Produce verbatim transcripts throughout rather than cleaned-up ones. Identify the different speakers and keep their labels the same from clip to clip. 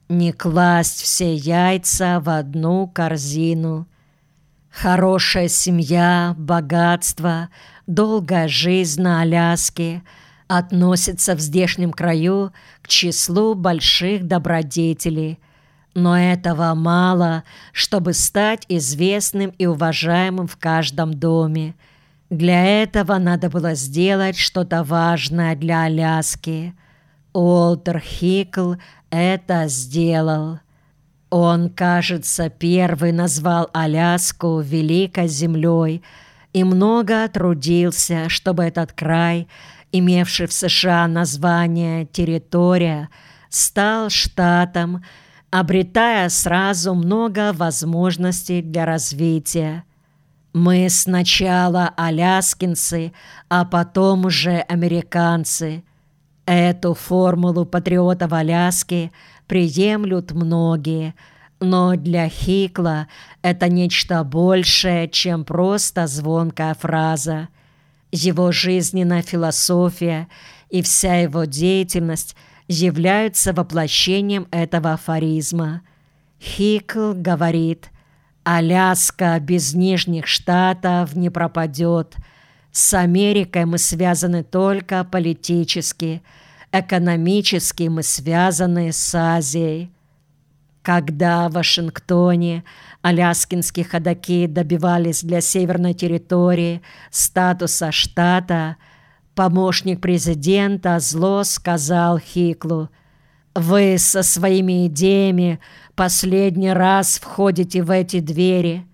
Speaker 1: не класть все яйца в одну корзину. Хорошая семья, богатство, долгая жизнь на Аляске относятся в здешнем краю к числу больших добродетелей. Но этого мало, чтобы стать известным и уважаемым в каждом доме. Для этого надо было сделать что-то важное для Аляски. Уолтер Хикл это сделал. Он, кажется, первый назвал Аляску великой землей и много трудился, чтобы этот край, имевший в США название «территория», стал штатом, обретая сразу много возможностей для развития. Мы сначала аляскинцы, а потом уже американцы. Эту формулу патриотов Аляски приемлют многие, но для Хикла это нечто большее, чем просто звонкая фраза. Его жизненная философия и вся его деятельность являются воплощением этого афоризма. Хикл говорит: «Аляска без Нижних Штатов не пропадет. С Америкой мы связаны только политически, экономически мы связаны с Азией». Когда в Вашингтоне аляскинские ходаки добивались для северной территории статуса штата, помощник президента зло сказал Хиклу: «Вы со своими идеями последний раз входите в эти двери».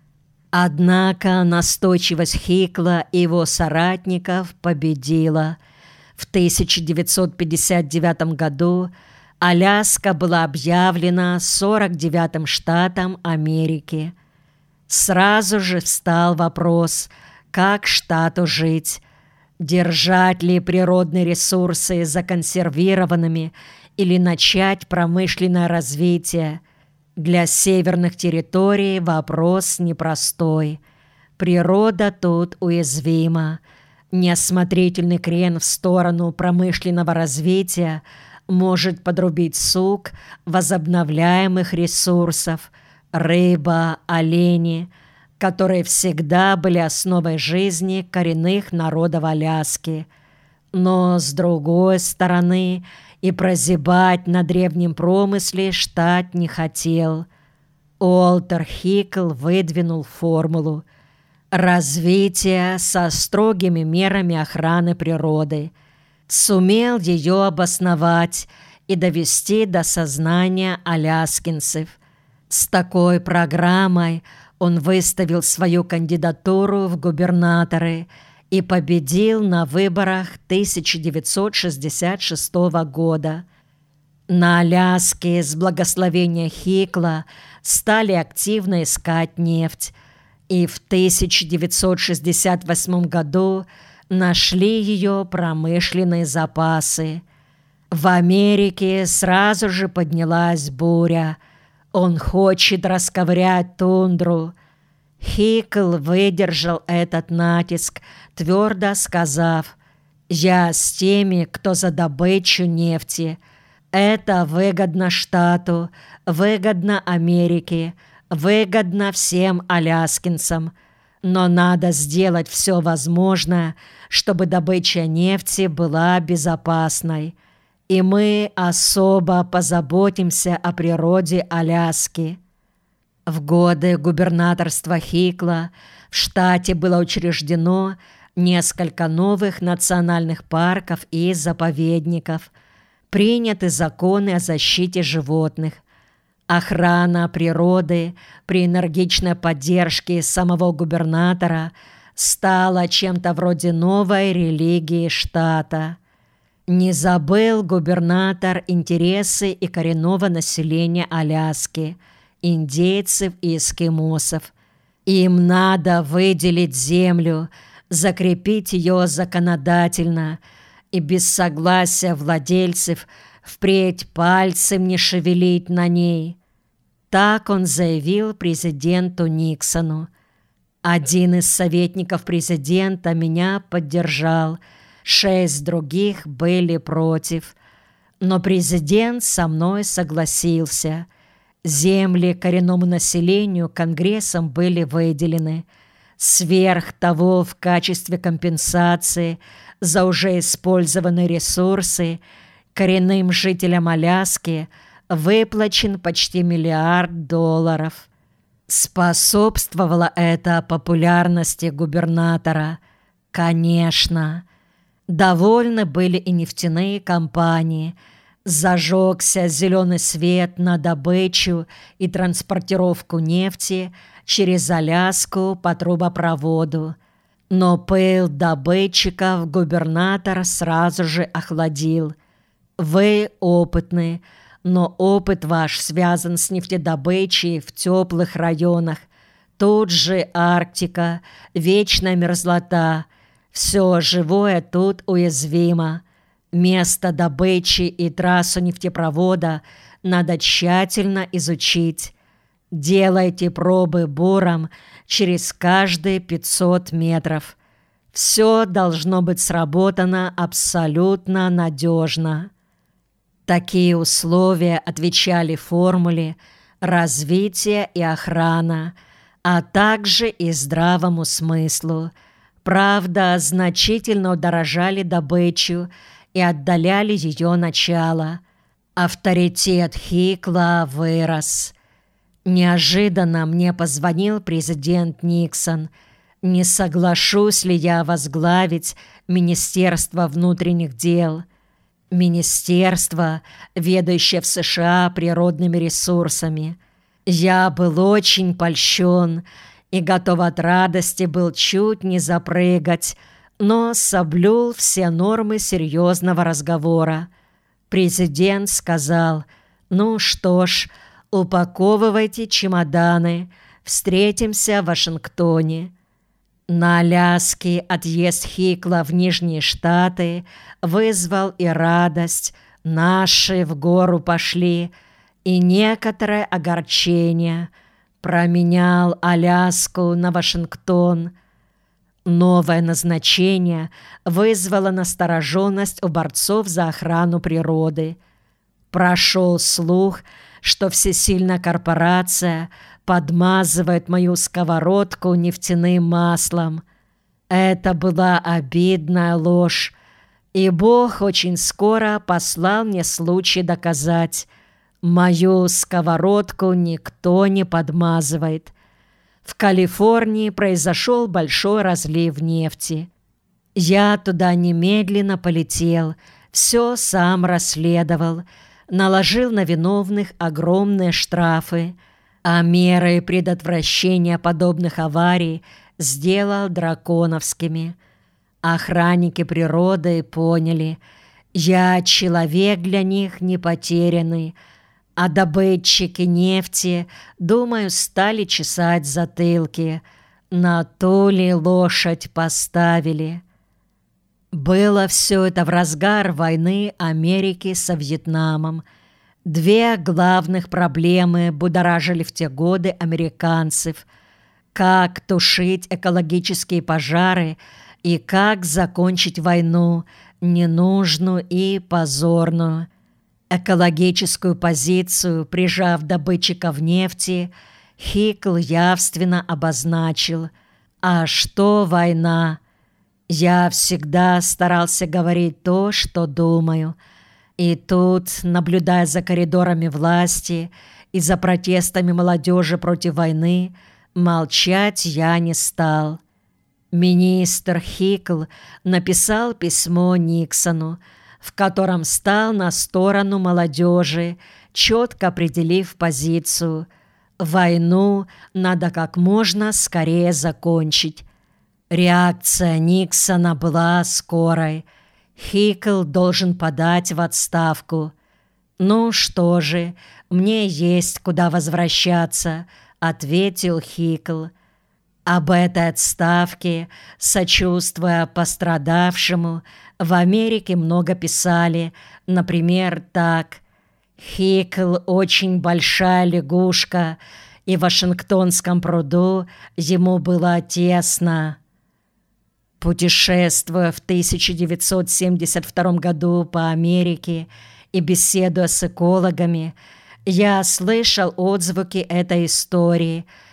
Speaker 1: Однако настойчивость Хикла и его соратников победила. В тысяча девятьсот пятьдесят девятом году Аляска была объявлена сорок девятым штатом Америки. Сразу же встал вопрос, как штату жить, держать ли природные ресурсы законсервированными или начать промышленное развитие. Для северных территорий вопрос непростой. Природа тут уязвима. Неосмотрительный крен в сторону промышленного развития может подрубить сук возобновляемых ресурсов – рыба, олени, которые всегда были основой жизни коренных народов Аляски. Но, с другой стороны, и прозябать на древнем промысле штат не хотел. Уолтер Хикл выдвинул формулу: развитие со строгими мерами охраны природы. Сумел ее обосновать и довести до сознания аляскинцев. С такой программой он выставил свою кандидатуру в губернаторы и победил на выборах тысяча девятьсот шестьдесят шестого года. На Аляске с благословения Хикла стали активно искать нефть, и в тысяча девятьсот шестьдесят восьмом году нашли ее промышленные запасы. В Америке сразу же поднялась буря. Он хочет расковырять тундру. Хикл выдержал этот натиск, твердо сказав: «Я с теми, кто за добычу нефти. Это выгодно штату, выгодно Америке, выгодно всем аляскинцам. Но надо сделать все возможное, чтобы добыча нефти была безопасной. И мы особо позаботимся о природе Аляски». В годы губернаторства Хикла в штате было учреждено несколько новых национальных парков и заповедников, приняты законы о защите животных. Охрана природы при энергичной поддержке самого губернатора стала чем-то вроде новой религии штата. Не забыл губернатор интересы и коренного населения Аляски, индейцев и эскимосов. Им надо выделить землю, закрепить ее законодательно и без согласия владельцев впредь пальцем не шевелить на ней. Так он заявил президенту Никсону. Один из советников президента меня поддержал, шесть других были против. Но президент со мной согласился. Земли коренному населению Конгрессом были выделены. Сверх того, в качестве компенсации за уже использованные ресурсы коренным жителям Аляски выплачен почти миллиард долларов. Способствовало это популярности губернатора. Конечно. Довольны были и нефтяные компании. Зажегся зеленый свет на добычу и транспортировку нефти через Аляску по трубопроводу. Но пыл добытчиков губернатор сразу же охладил. Вы опытны, но опыт ваш связан с нефтедобычей в теплых районах. Тут же Арктика, вечная мерзлота. Все живое тут уязвимо. Место добычи и трассу нефтепровода надо тщательно изучить. Делайте пробы буром через каждые пятьсот метров. Все должно быть сработано абсолютно надежно. Такие условия отвечали формуле «развитие и охрана», а также и здравому смыслу. Правда, значительно удорожали добычу и отдаляли ее начало. Авторитет Хикла вырос. Неожиданно мне позвонил президент Никсон. Не соглашусь ли я возглавить Министерство внутренних дел? Министерство, ведающее в США природными ресурсами. Я был очень польщен и готов от радости был чуть не запрыгать, но соблюл все нормы серьезного разговора. Президент сказал: «Ну что ж, упаковывайте чемоданы, встретимся в Вашингтоне». На Аляске отъезд Хикла в Нижние Штаты вызвал и радость, наши в гору пошли, и некоторое огорчение. Променял Аляску на Вашингтон. Новое назначение вызвало настороженность у борцов за охрану природы. Прошел слух, что всесильная корпорация подмазывает мою сковородку нефтяным маслом. Это была обидная ложь, и Бог очень скоро послал мне случай доказать: мою сковородку никто не подмазывает. В Калифорнии произошел большой разлив нефти. Я туда немедленно полетел, все сам расследовал, наложил на виновных огромные штрафы, а меры предотвращения подобных аварий сделал драконовскими. Охранники природы поняли: я человек для них не потерянный, а добытчики нефти, думаю, стали чесать затылки. На ту ли лошадь поставили? Было все это в разгар войны Америки со Вьетнамом. Две главных проблемы будоражили в те годы американцев: как тушить экологические пожары и как закончить войну, ненужную и позорную. Экологическую позицию, прижав добытчиков нефти, Хикл явственно обозначил. А что война? Я всегда старался говорить то, что думаю. И тут, наблюдая за коридорами власти и за протестами молодежи против войны, молчать я не стал. Министр Хикл написал письмо Никсону, в котором стал на сторону молодежи, четко определив позицию: войну надо как можно скорее закончить. Реакция Никсона была скорой. Хикл должен подать в отставку. «Ну что же, мне есть куда возвращаться», — ответил Хикл. Об этой отставке, сочувствуя пострадавшему, в Америке много писали. Например, так: «Хикл очень большая лягушка, и в Вашингтонском пруду ему было тесно». Путешествуя в тысяча девятьсот семьдесят втором году по Америке и беседуя с экологами, я слышал отзвуки этой истории,